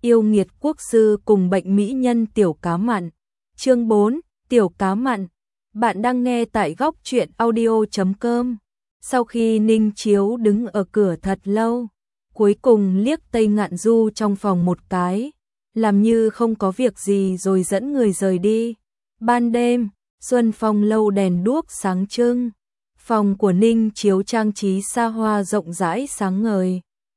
Yêu nghiệt quốc sư cùng bệnh mỹ nhân Tiểu Cá Mặn. Chương 4, Tiểu Cá Mặn. Bạn đang nghe tại góc truyện audio.com. Sau khi Ninh Chiếu đứng ở cửa thật lâu, cuối cùng liếc Tây Ngạn Du trong phòng một cái, làm như không có việc gì rồi dẫn người rời đi. Ban đêm, Xuân Phong lâu đèn đuốc sáng trưng. Phòng của Ninh Chiếu trang trí xa hoa rộng rãi sáng ngời.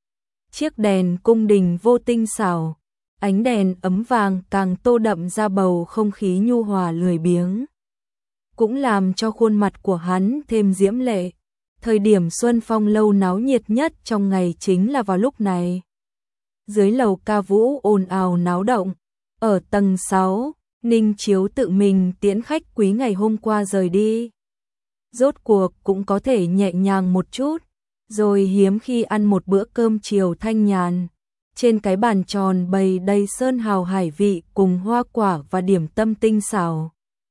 Chiếc đèn cung đình vô tinh xảo, ánh đèn ấm vàng càng tô đậm ra bầu không khí nhu hòa lười biếng, cũng làm cho khuôn mặt của hắn thêm diễm lệ. Thời điểm Xuân Phong lâu náo nhiệt nhất trong ngày chính là vào lúc này. Dưới lầu ca vũ ồn ào náo động, ở tầng 6, Ninh Chiếu tự mình tiễn khách quý ngày hôm qua rời đi. Rốt cuộc cũng có thể nhẹ nhàng một chút, rồi hiếm khi ăn một bữa cơm chiều thanh nhàn. Trên cái bàn tròn bày đầy sơn hào hải vị cùng hoa quả và điểm tâm tinh xảo.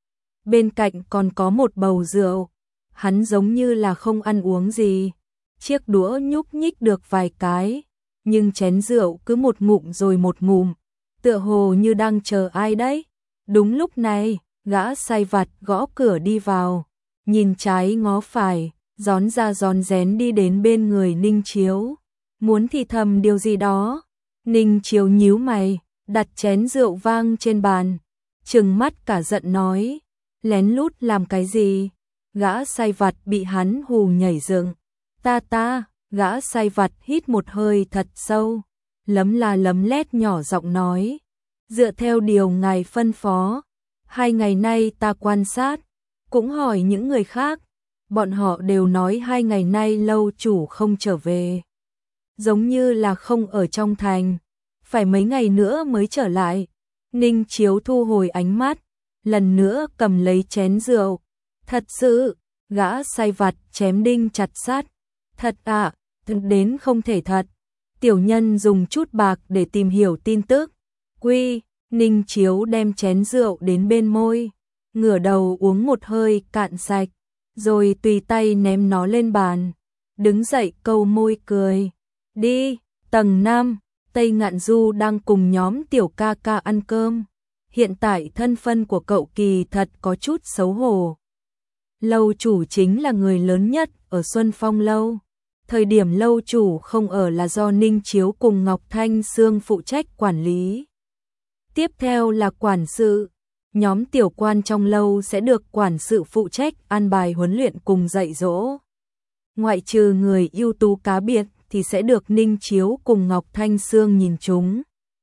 Bên cạnh còn có một bầu rượu, hắn giống như là không ăn uống gì. Chiếc đũa nhúc nhích được vài cái, nhưng chén rượu cứ một ngụm rồi một ngụm, tựa hồ như đang chờ ai đấy. Đúng lúc này, gã sai vặt gõ cửa đi vào, nhìn trái ngó phải, rón ra rón rén đi đến bên người Ninh Chiếu, muốn thì thầm điều gì đó. Ninh Chiếu nhíu mày, đặt chén rượu vang trên bàn, trừng mắt cả giận nói, lén lút làm cái gì? Gã sai vặt bị hắn hù nhảy dựng. Ta, gã sai vặt hít một hơi thật sâu, lấm la lấm lét nhỏ giọng nói, dựa theo điều ngài phân phó, 2 ngày nay ta quan sát, cũng hỏi những người khác, bọn họ đều nói 2 ngày nay lâu chủ không trở về, giống như là không ở trong thành, phải mấy ngày nữa mới trở lại. Ninh Chiếu thu hồi ánh mắt, lần nữa cầm lấy chén rượu. Thật sự, gã sai vặt chém đinh chặt sắt. Thật ạ, đến không thể thật. Tiểu nhân dùng chút bạc để tìm hiểu tin tức. Ninh Chiếu đem chén rượu đến bên môi, ngửa đầu uống một hơi cạn sạch, rồi tùy tay ném nó lên bàn, đứng dậy câu môi cười. Đi, tầng 5, Tây Ngạn Du đang cùng nhóm Tiểu ca ca ăn cơm. Hiện tại thân phân của cậu kỳ thật có chút xấu hổ. Lâu chủ chính là người lớn nhất ở Xuân Phong lâu. Thời điểm lâu chủ không ở là do Ninh Chiếu cùng Ngọc Thanh Sương phụ trách quản lý. Tiếp theo là quản sự. Nhóm tiểu quan trong lâu sẽ được quản sự phụ trách an bài huấn luyện cùng dạy dỗ. Ngoại trừ người ưu tú cá biệt thì sẽ được Ninh Chiếu cùng Ngọc Thanh Sương nhìn chúng.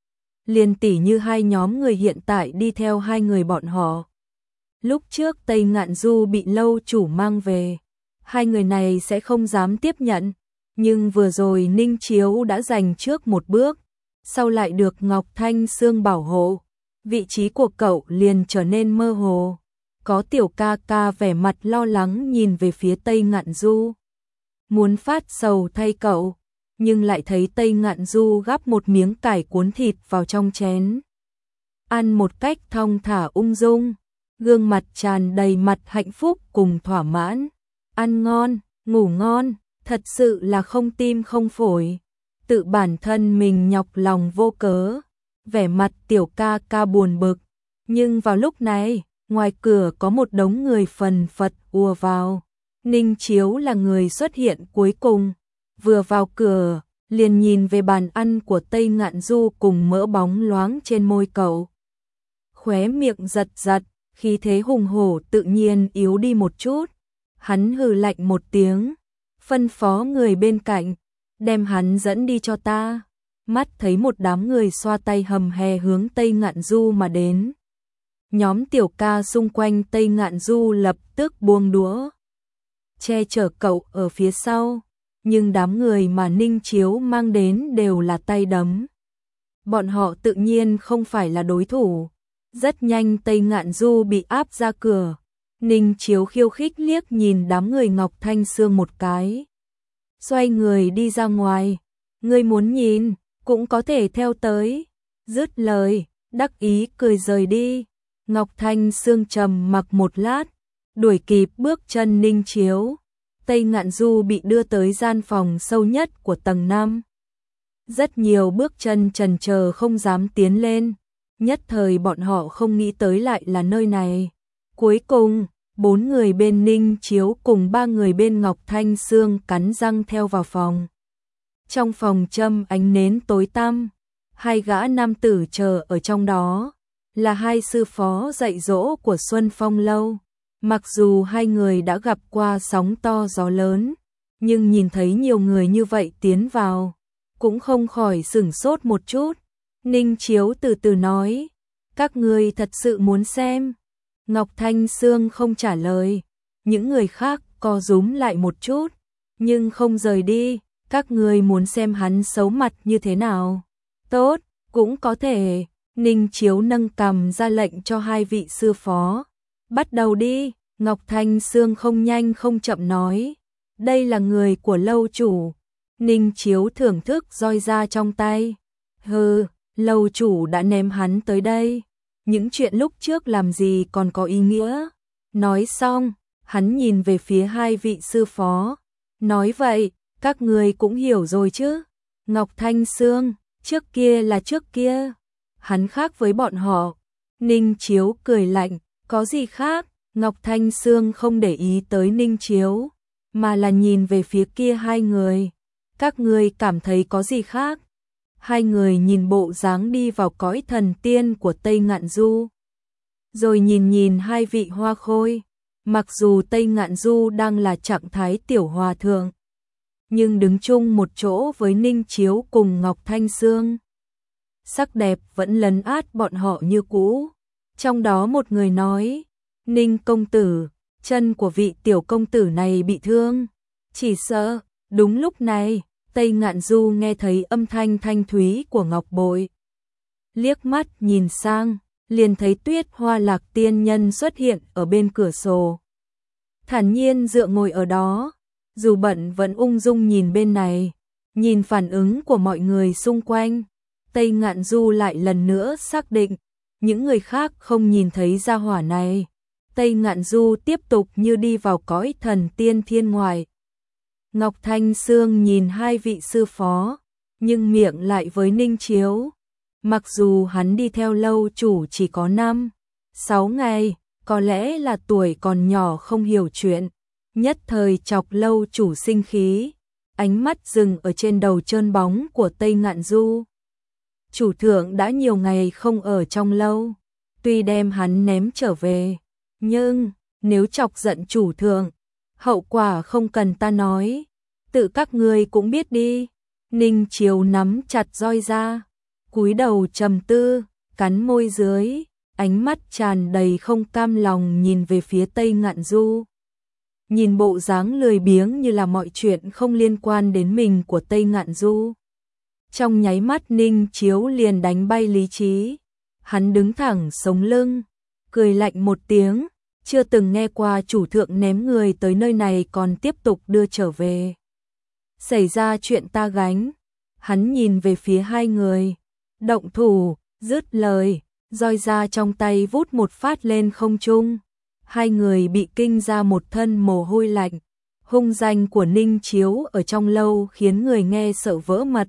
Liên tỷ như hai nhóm người hiện tại đi theo hai người bọn họ. Lúc trước Tây Ngạn Du bị lâu chủ mang về, hai người này sẽ không dám tiếp nhận, nhưng vừa rồi Ninh Chiếu đã giành trước một bước, sau lại được Ngọc Thanh Sương bảo hộ, vị trí của cậu liền trở nên mơ hồ. Có Tiểu ca ca vẻ mặt lo lắng nhìn về phía Tây Ngạn Du, muốn phát sầu thay cậu, nhưng lại thấy Tây Ngạn Du gắp một miếng cải cuốn thịt vào trong chén, ăn một cách thong thả ung dung, gương mặt tràn đầy mặt hạnh phúc cùng thỏa mãn. Ăn ngon, ngủ ngon, thật sự là không tim không phổi, tự bản thân mình nhọc lòng vô cớ. Vẻ mặt Tiểu ca ca buồn bực, nhưng vào lúc này, ngoài cửa có một đống người phần phật ùa vào. Ninh Chiếu là người xuất hiện cuối cùng, vừa vào cửa, liền nhìn về bàn ăn của Tây Ngạn Du cùng mỡ bóng loáng trên môi cậu. Khóe miệng giật giật, khí thế hùng hổ tự nhiên yếu đi một chút. Hắn hừ lạnh một tiếng, phân phó người bên cạnh, đem hắn dẫn đi cho ta. Mắt thấy một đám người xoa tay hầm hè hướng Tây Ngạn Du mà đến. Nhóm tiểu ca xung quanh Tây Ngạn Du lập tức buông đũa, che chở cậu ở phía sau, nhưng đám người mà Ninh Chiếu mang đến đều là tay đấm. Bọn họ tự nhiên không phải là đối thủ. Rất nhanh Tây Ngạn Du bị áp ra cửa. Ninh Chiếu khiêu khích liếc nhìn đám người Ngọc Thanh Sương một cái, xoay người đi ra ngoài. Ngươi muốn nhìn, cũng có thể theo tới. Dứt lời, đắc ý cười rời đi. Ngọc Thanh Sương trầm mặc một lát, đuổi kịp bước chân Ninh Chiếu. Tây Ngạn Du bị đưa tới gian phòng sâu nhất của tầng 5. Rất nhiều bước chân chần chờ không dám tiến lên, nhất thời bọn họ không nghĩ tới lại là nơi này. Cuối cùng, 4 người bên Ninh Chiếu cùng 3 người bên Ngọc Thanh Sương cắn răng theo vào phòng. Trong phòng châm ánh nến tối tăm, hai gã nam tử chờ ở trong đó, là hai sư phó dạy dỗ của Xuân Phong Lâu. Mặc dù hai người đã gặp qua sóng to gió lớn, nhưng nhìn thấy nhiều người như vậy tiến vào, cũng không khỏi sửng sốt một chút. Ninh Chiếu từ từ nói, các ngươi thật sự muốn xem? Ngọc Thanh Sương không trả lời, những người khác co rúm lại một chút, nhưng không rời đi. Các ngươi muốn xem hắn xấu mặt như thế nào? Tốt, cũng có thể. Ninh Chiếu nâng cằm ra lệnh cho hai vị sư phó. Bắt đầu đi. Ngọc Thanh Sương không nhanh không chậm nói. Đây là người của lâu chủ. Ninh Chiếu thưởng thức roi ra trong tay. Hừ, lâu chủ đã ném hắn tới đây. Những chuyện lúc trước làm gì còn có ý nghĩa. Nói xong, hắn nhìn về phía hai vị sư phó. Nói vậy, các người cũng hiểu rồi chứ. Ngọc Thanh Sương, trước kia là trước kia. Hắn khác với bọn họ. Ninh Chiếu cười lạnh, có gì khác? Ngọc Thanh Sương không để ý tới Ninh Chiếu, mà là nhìn về phía kia hai người. Các người cảm thấy có gì khác? Hai người nhìn bộ dáng đi vào cõi thần tiên của Tây Ngạn Du. Rồi nhìn hai vị hoa khôi. Mặc dù Tây Ngạn Du đang là trạng thái tiểu hòa thượng, nhưng đứng chung một chỗ với Ninh Chiếu cùng Ngọc Thanh Sương. Sắc đẹp vẫn lấn át bọn họ như cũ. Trong đó một người nói, Ninh công tử, chân của vị tiểu công tử này bị thương. Chỉ sợ, đúng lúc này, Tây Ngạn Du nghe thấy âm thanh thanh thúy của ngọc bội. Liếc mắt nhìn sang, liền thấy Tuyết Hoa Lạc tiên nhân xuất hiện ở bên cửa sổ. Thản nhiên dựa ngồi ở đó, dù bận vẫn ung dung nhìn bên này, nhìn phản ứng của mọi người xung quanh. Tây Ngạn Du lại lần nữa xác định, những người khác không nhìn thấy gia hỏa này. Tây Ngạn Du tiếp tục như đi vào cõi thần tiên thiên ngoại. Ngọc Thanh Sương nhìn hai vị sư phó, nhưng miệng lại với Ninh Chiếu. Mặc dù hắn đi theo lâu chủ chỉ có 5-6 ngày, có lẽ là tuổi còn nhỏ không hiểu chuyện, nhất thời chọc lâu chủ sinh khí, ánh mắt dừng ở trên đầu trơn bóng của Tây Ngạn Du. Chủ thượng đã nhiều ngày không ở trong lâu, tuy đem hắn ném trở về, nhưng nếu chọc giận chủ thượng, hậu quả không cần ta nói, tự các ngươi cũng biết đi. Ninh Chiếu nắm chặt roi ra, cúi đầu trầm tư, cắn môi dưới, ánh mắt tràn đầy không cam lòng nhìn về phía Tây Ngạn Du. Nhìn bộ dáng lười biếng như là mọi chuyện không liên quan đến mình của Tây Ngạn Du. Trong nháy mắt Ninh Chiếu liền đánh bay lý trí. Hắn đứng thẳng sống lưng, cười lạnh một tiếng, chưa từng nghe qua chủ thượng ném người tới nơi này còn tiếp tục đưa trở về. Xảy ra chuyện ta gánh. Hắn nhìn về phía hai người, động thủ, dứt lời, roi ra trong tay vút một phát lên không trung. Hai người bị kinh ra một thân mồ hôi lạnh. Hung danh của Ninh Chiếu ở trong lâu khiến người nghe sợ vỡ mật.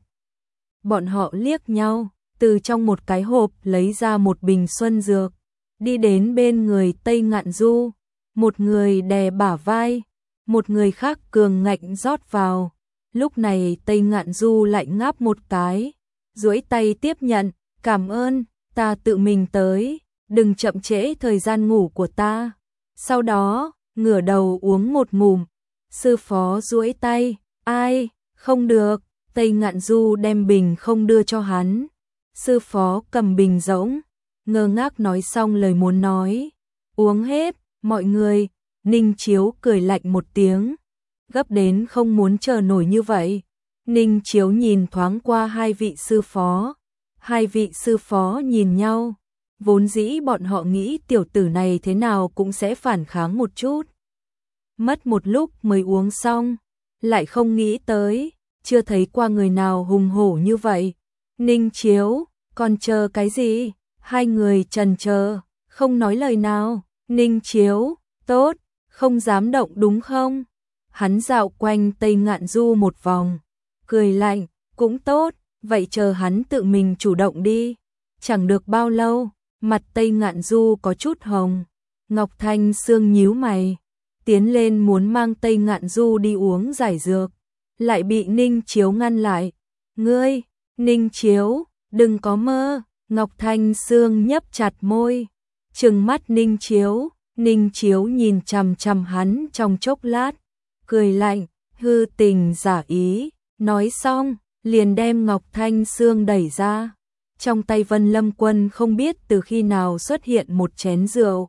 Bọn họ liếc nhau, từ trong một cái hộp lấy ra một bình xuân dược, đi đến bên người Tây Ngạn Du. Một người đè bả vai, một người khác cường ngạnh rót vào. Lúc này Tây Ngạn Du lại ngáp một cái, duỗi tay tiếp nhận, cảm ơn, ta tự mình tới, đừng chậm trễ thời gian ngủ của ta. Sau đó, ngửa đầu uống một ngụm, sư phó duỗi tay, ai, không được, Tây Ngạn Du đem bình không đưa cho hắn. Sư phó cầm bình rỗng, ngơ ngác nói xong lời muốn nói, uống hết, mọi người. Ninh Chiếu cười lạnh một tiếng, gấp đến không muốn chờ nổi như vậy. Ninh Chiếu nhìn thoáng qua hai vị sư phó. Hai vị sư phó nhìn nhau, vốn dĩ bọn họ nghĩ tiểu tử này thế nào cũng sẽ phản kháng một chút. Mất một lúc mới uống xong, lại không nghĩ tới, chưa thấy qua người nào hùng hổ như vậy. Ninh Chiếu, còn chờ cái gì? Hai người chần chờ, không nói lời nào. Ninh Chiếu, tốt, không dám động đúng không? Hắn dạo quanh Tây Ngạn Du một vòng, cười lạnh, cũng tốt, vậy chờ hắn tự mình chủ động đi. Chẳng được bao lâu, mặt Tây Ngạn Du có chút hồng. Ngọc Thanh Sương nhíu mày, tiến lên muốn mang Tây Ngạn Du đi uống giải dược, lại bị Ninh Chiếu ngăn lại. Ngươi, Ninh Chiếu, đừng có mơ. Ngọc Thanh Sương nhấp chặt môi, trừng mắt Ninh Chiếu. Ninh Chiếu nhìn chằm chằm hắn trong chốc lát, cười lạnh, hư tình giả ý, nói xong, liền đem Ngọc Thanh Sương đẩy ra. Trong tay Vân Lâm Quân không biết từ khi nào xuất hiện một chén rượu.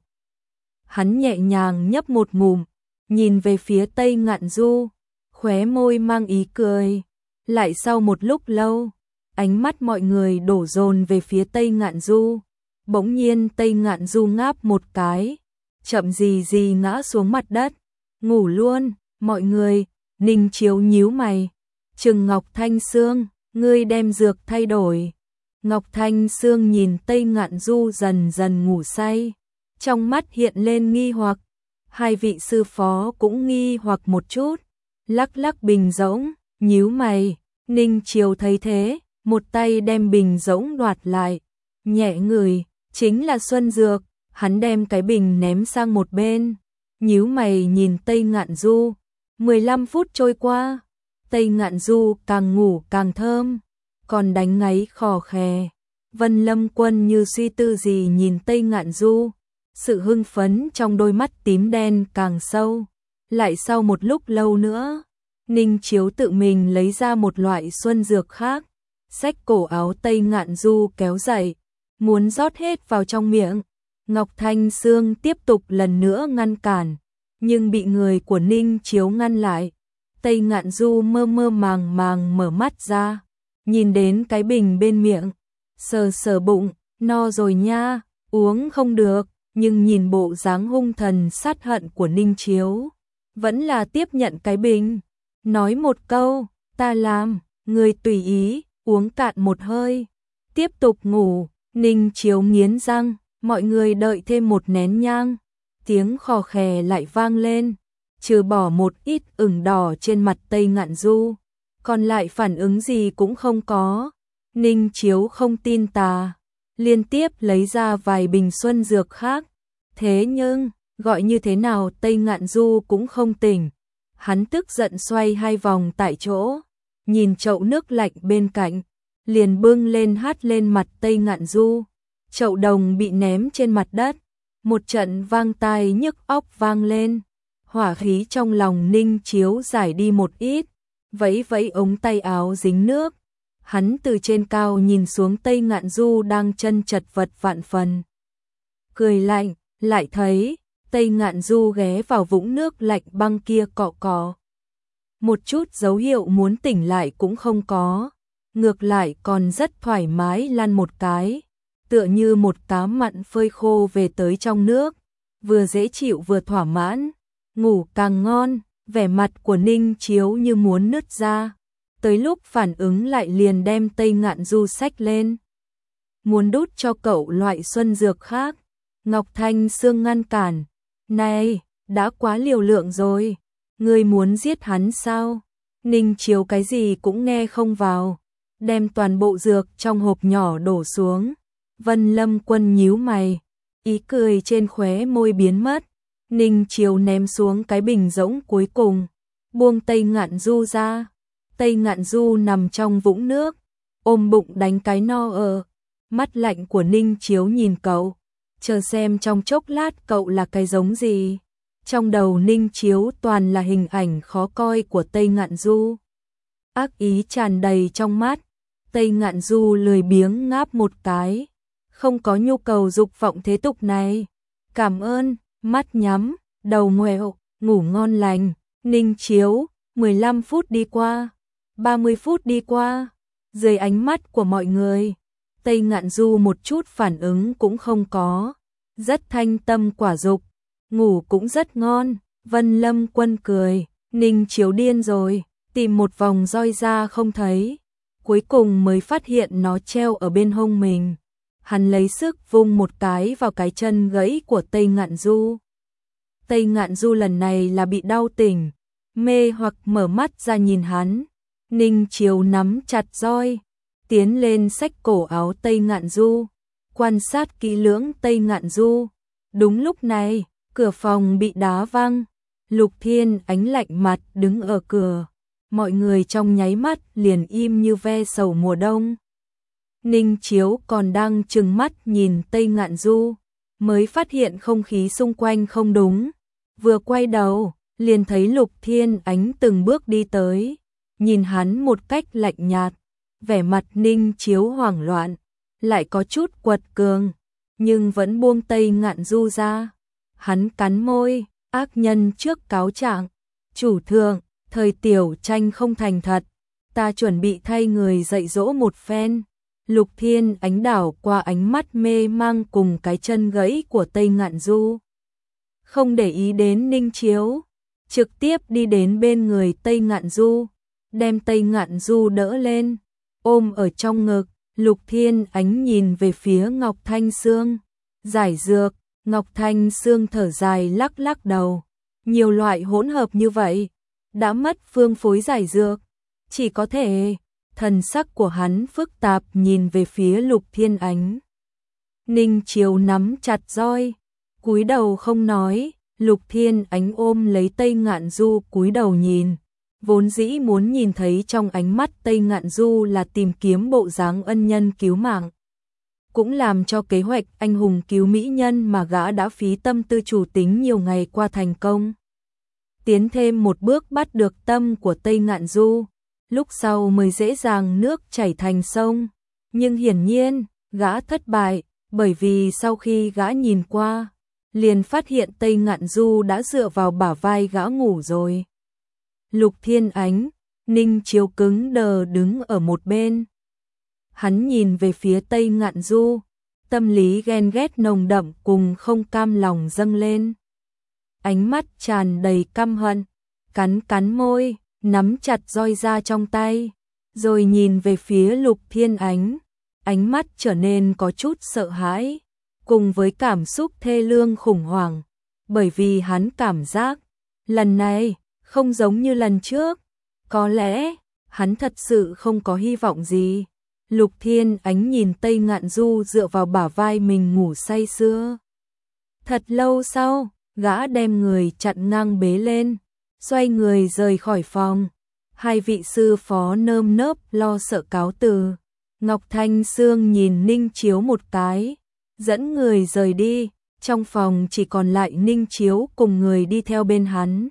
Hắn nhẹ nhàng nhấp một ngụm, nhìn về phía Tây Ngạn Du, khóe môi mang ý cười. Lại sau một lúc lâu, ánh mắt mọi người đổ dồn về phía Tây Ngạn Du. Bỗng nhiên Tây Ngạn Du ngáp một cái, chậm gì gì ngã xuống mặt đất, ngủ luôn. Mọi người, Ninh Chiếu nhíu mày, trừng Ngọc Thanh Sương, ngươi đem dược thay đổi. Ngọc Thanh Sương nhìn Tây Ngạn Du dần dần ngủ say, trong mắt hiện lên nghi hoặc. Hai vị sư phó cũng nghi hoặc một chút, lắc lắc bình rỗng, nhíu mày. Ninh Chiếu thấy thế, một tay đem bình rỗng đoạt lại, nhẹ người, chính là xuân dược. Hắn đem cái bình ném sang một bên, nhíu mày nhìn Tây Ngạn Du. 15 phút trôi qua, Tây Ngạn Du càng ngủ càng thơm, còn đánh ngáy khò khè. Vân Lâm Quân như suy tư gì nhìn Tây Ngạn Du, sự hưng phấn trong đôi mắt tím đen càng sâu. Lại sau một lúc lâu nữa, Ninh Chiếu tự mình lấy ra một loại xuân dược khác, xách cổ áo Tây Ngạn Du kéo dậy, muốn rót hết vào trong miệng. Ngọc Thanh Sương tiếp tục lần nữa ngăn cản, nhưng bị người của Ninh Chiếu ngăn lại. Tây Ngạn Du mơ mơ màng màng mở mắt ra, nhìn đến cái bình bên miệng, sờ sờ bụng, no rồi nha, uống không được, nhưng nhìn bộ dáng hung thần sát hận của Ninh Chiếu, vẫn là tiếp nhận cái bình, nói một câu, ta làm, người tùy ý, uống cạn một hơi, tiếp tục ngủ. Ninh Chiếu nghiến răng, mọi người đợi thêm một nén nhang, tiếng khò khè lại vang lên, trừ bỏ một ít ửng đỏ trên mặt Tây Ngạn Du, còn lại phản ứng gì cũng không có. Ninh Chiếu không tin tà, liên tiếp lấy ra vài bình xuân dược khác, thế nhưng, gọi như thế nào Tây Ngạn Du cũng không tỉnh. Hắn tức giận xoay hai vòng tại chỗ, nhìn chậu nước lạnh bên cạnh, liền bưng lên hát lên mặt Tây Ngạn Du. Chậu đồng bị ném trên mặt đất, một trận vang tai nhức óc vang lên. Hỏa khí trong lòng Ninh Chiếu giải đi một ít, vẫy vẫy ống tay áo dính nước. Hắn từ trên cao nhìn xuống Tây Ngạn Du đang chân chật vật vạn phần, cười lạnh, lại thấy Tây Ngạn Du ghé vào vũng nước lạnh băng kia cọ cọ. Một chút dấu hiệu muốn tỉnh lại cũng không có, ngược lại còn rất thoải mái lăn một cái, tựa như một cá mặn phơi khô về tới trong nước, vừa dễ chịu vừa thỏa mãn, ngủ càng ngon. Vẻ mặt của Ninh Chiếu như muốn nứt ra, tới lúc phản ứng lại liền đem Tây Ngạn Du xách lên, muốn đút cho cậu loại xuân dược khác. Ngọc Thanh Sương ngăn cản, này, đã quá liều lượng rồi, ngươi muốn giết hắn sao? Ninh Chiếu cái gì cũng nghe không vào, đem toàn bộ dược trong hộp nhỏ đổ xuống. Vân Lâm Quân nhíu mày, ý cười trên khóe môi biến mất. Ninh Chiếu ném xuống cái bình rỗng cuối cùng, buông Tây Ngạn Du ra. Tây Ngạn Du nằm trong vũng nước, ôm bụng đánh cái no. Mắt lạnh của Ninh Chiếu nhìn cậu, chờ xem trong chốc lát cậu là cái giống gì. Trong đầu Ninh Chiếu toàn là hình ảnh khó coi của Tây Ngạn Du, ác ý tràn đầy trong mắt. Tây Ngạn Du lười biếng ngáp một cái, không có nhu cầu dục vọng thế tục này. Cảm ơn. Mắt nhắm, đầu ngoẹo, ngủ ngon lành. Ninh Chiếu, 15 phút đi qua, 30 phút đi qua, dưới ánh mắt của mọi người, Tây Ngạn Du một chút phản ứng cũng không có, rất thanh tâm quả dục, ngủ cũng rất ngon. Vân Lâm Quân cười, Ninh Chiếu điên rồi, tìm một vòng roi ra không thấy, cuối cùng mới phát hiện nó treo ở bên hông mình. Hắn lấy sức vung một cái vào cái chân gãy của Tây Ngạn Du. Tây Ngạn Du lần này là bị đau tỉnh, mê hoặc mở mắt ra nhìn hắn. Ninh Chiếu nắm chặt roi, tiến lên xách cổ áo Tây Ngạn Du, quan sát kỹ lưỡng Tây Ngạn Du. Đúng lúc này, cửa phòng bị đá văng, Lục Thiên Ánh lạnh mặt đứng ở cửa, mọi người trong nháy mắt liền im như ve sầu mùa đông. Ninh Chiếu còn đang trừng mắt nhìn Tây Ngạn Du, mới phát hiện không khí xung quanh không đúng, vừa quay đầu, liền thấy Lục Thiên Ánh từng bước đi tới, nhìn hắn một cách lạnh nhạt, vẻ mặt Ninh Chiếu hoảng loạn, lại có chút quật cường, nhưng vẫn buông Tây Ngạn Du ra. Hắn cắn môi, ác nhân trước cáo trạng, chủ thượng, thời tiểu tranh không thành thật, ta chuẩn bị thay người dạy dỗ một phen. Lục Thiên Ánh đảo qua ánh mắt mê mang cùng cái chân gãy của Tây Ngạn Du, không để ý đến Ninh Chiếu, trực tiếp đi đến bên người Tây Ngạn Du, đem Tây Ngạn Du đỡ lên, ôm ở trong ngực. Lục Thiên Ánh nhìn về phía Ngọc Thanh Sương, giải dược. Ngọc Thanh Sương thở dài lắc lắc đầu, nhiều loại hỗn hợp như vậy, đã mất phương phối giải dược, chỉ có thể. Thần sắc của hắn phức tạp nhìn về phía Lục Thiên Ánh. Ninh Chiếu nắm chặt roi, cúi đầu không nói. Lục Thiên Ánh ôm lấy Tây Ngạn Du cúi đầu nhìn, vốn dĩ muốn nhìn thấy trong ánh mắt Tây Ngạn Du là tìm kiếm bộ dáng ân nhân cứu mạng, cũng làm cho kế hoạch anh hùng cứu mỹ nhân mà gã đã phí tâm tư chủ tính nhiều ngày qua thành công. Tiến thêm một bước bắt được tâm của Tây Ngạn Du, lúc sau mới dễ dàng nước chảy thành sông. Nhưng hiển nhiên, gã thất bại, bởi vì sau khi gã nhìn qua, liền phát hiện Tây Ngạn Du đã dựa vào bả vai gã ngủ rồi. Lục Thiên Ánh, Ninh Chiếu cứng đờ đứng ở một bên. Hắn nhìn về phía Tây Ngạn Du, tâm lý ghen ghét nồng đậm cùng không cam lòng dâng lên. Ánh mắt tràn đầy căm hận, cắn môi, nắm chặt roi ra trong tay, rồi nhìn về phía Lục Thiên Ánh, ánh mắt trở nên có chút sợ hãi, cùng với cảm xúc thê lương khủng hoảng, bởi vì hắn cảm giác, lần này, không giống như lần trước, có lẽ, hắn thật sự không có hy vọng gì. Lục Thiên Ánh nhìn Tây Ngạn Du dựa vào bả vai mình ngủ say sưa. Thật lâu sau, gã đem người chặn ngang bế lên, xoay người rời khỏi phòng. Hai vị sư phó nơm nớp lo sợ cáo từ. Ngọc Thanh Sương nhìn Ninh Chiếu một cái, dẫn người rời đi, trong phòng chỉ còn lại Ninh Chiếu cùng người đi theo bên hắn.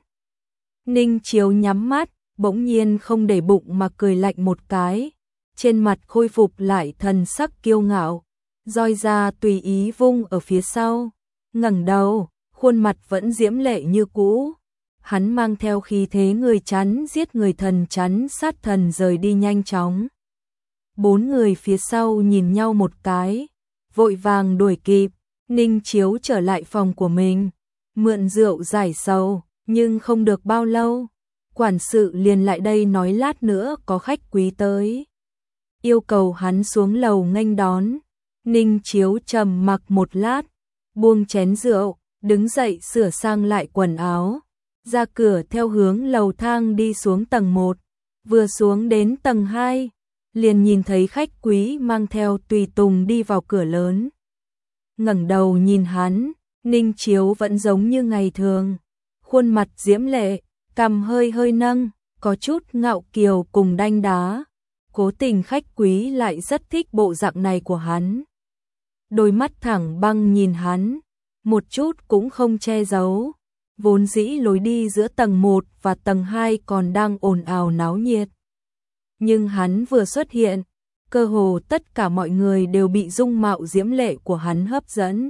Ninh Chiếu nhắm mắt, bỗng nhiên không để bụng mà cười lạnh một cái, trên mặt khôi phục lại thần sắc kiêu ngạo, roi ra tùy ý vung ở phía sau, ngẩng đầu, khuôn mặt vẫn diễm lệ như cũ. Hắn mang theo khí thế người chắn giết người thần chắn sát thần rời đi nhanh chóng. Bốn người phía sau nhìn nhau một cái, vội vàng đuổi kịp. Ninh Chiếu trở lại phòng của mình, mượn rượu giải sầu, nhưng không được bao lâu, quản sự liền lại đây nói lát nữa có khách quý tới, yêu cầu hắn xuống lầu nghênh đón. Ninh Chiếu trầm mặc một lát, buông chén rượu, đứng dậy sửa sang lại quần áo, ra cửa theo hướng lầu thang đi xuống tầng 1, vừa xuống đến tầng 2, liền nhìn thấy khách quý mang theo tùy tùng đi vào cửa lớn. Ngẩng đầu nhìn hắn, Ninh Chiếu vẫn giống như ngày thường, khuôn mặt diễm lệ, cằm hơi hơi nâng, có chút ngạo kiều cùng đanh đá. Cố tình khách quý lại rất thích bộ dạng này của hắn. Đôi mắt thẳng băng nhìn hắn, một chút cũng không che giấu. Vốn dĩ lối đi giữa tầng 1 và tầng 2 còn đang ồn ào náo nhiệt. Nhưng hắn vừa xuất hiện, cơ hồ tất cả mọi người đều bị dung mạo diễm lệ của hắn hấp dẫn.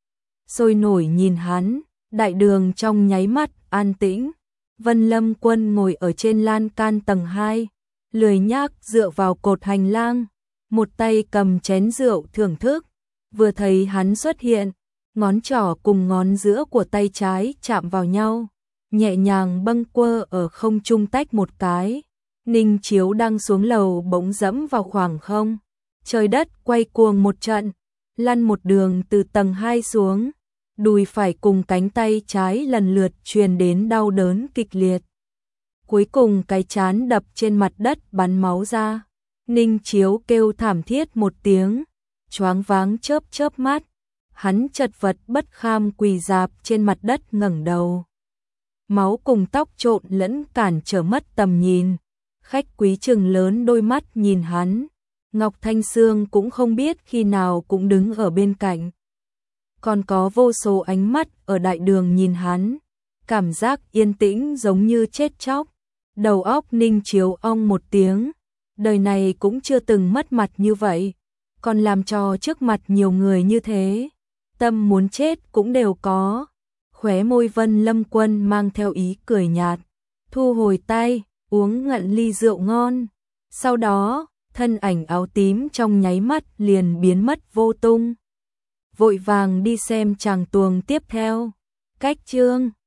Sôi nổi nhìn hắn, đại đường trong nháy mắt an tĩnh. Vân Lâm Quân ngồi ở trên lan can tầng 2, lười nhác dựa vào cột hành lang, một tay cầm chén rượu thưởng thức. Vừa thấy hắn xuất hiện, ngón trỏ cùng ngón giữa của tay trái chạm vào nhau, nhẹ nhàng bâng quơ ở không trung tách một cái. Ninh Chiếu đang xuống lầu bỗng dẫm vào khoảng không, trời đất quay cuồng một trận, lăn một đường từ tầng 2 xuống, đùi phải cùng cánh tay trái lần lượt truyền đến đau đớn kịch liệt. Cuối cùng cái trán đập trên mặt đất bắn máu ra. Ninh Chiếu kêu thảm thiết một tiếng, choáng váng chớp chớp mắt, hắn chật vật bất kham quỳ rạp trên mặt đất ngẩng đầu. Máu cùng tóc trộn lẫn cản trở mất tầm nhìn, khách quý trừng lớn đôi mắt nhìn hắn, Ngọc Thanh Sương cũng không biết khi nào cũng đứng ở bên cạnh. Còn có vô số ánh mắt ở đại đường nhìn hắn, cảm giác yên tĩnh giống như chết chóc. Đầu óc Ninh Chiếu ong một tiếng, đời này cũng chưa từng mất mặt như vậy, còn làm trò trước mặt nhiều người như thế, tâm muốn chết cũng đều có. Khóe môi Vân Lâm Quân mang theo ý cười nhạt, thu hồi tay, uống ngận ly rượu ngon. Sau đó, thân ảnh áo tím trong nháy mắt liền biến mất vô tung. Vội vàng đi xem tràng tuồng tiếp theo. Cách chương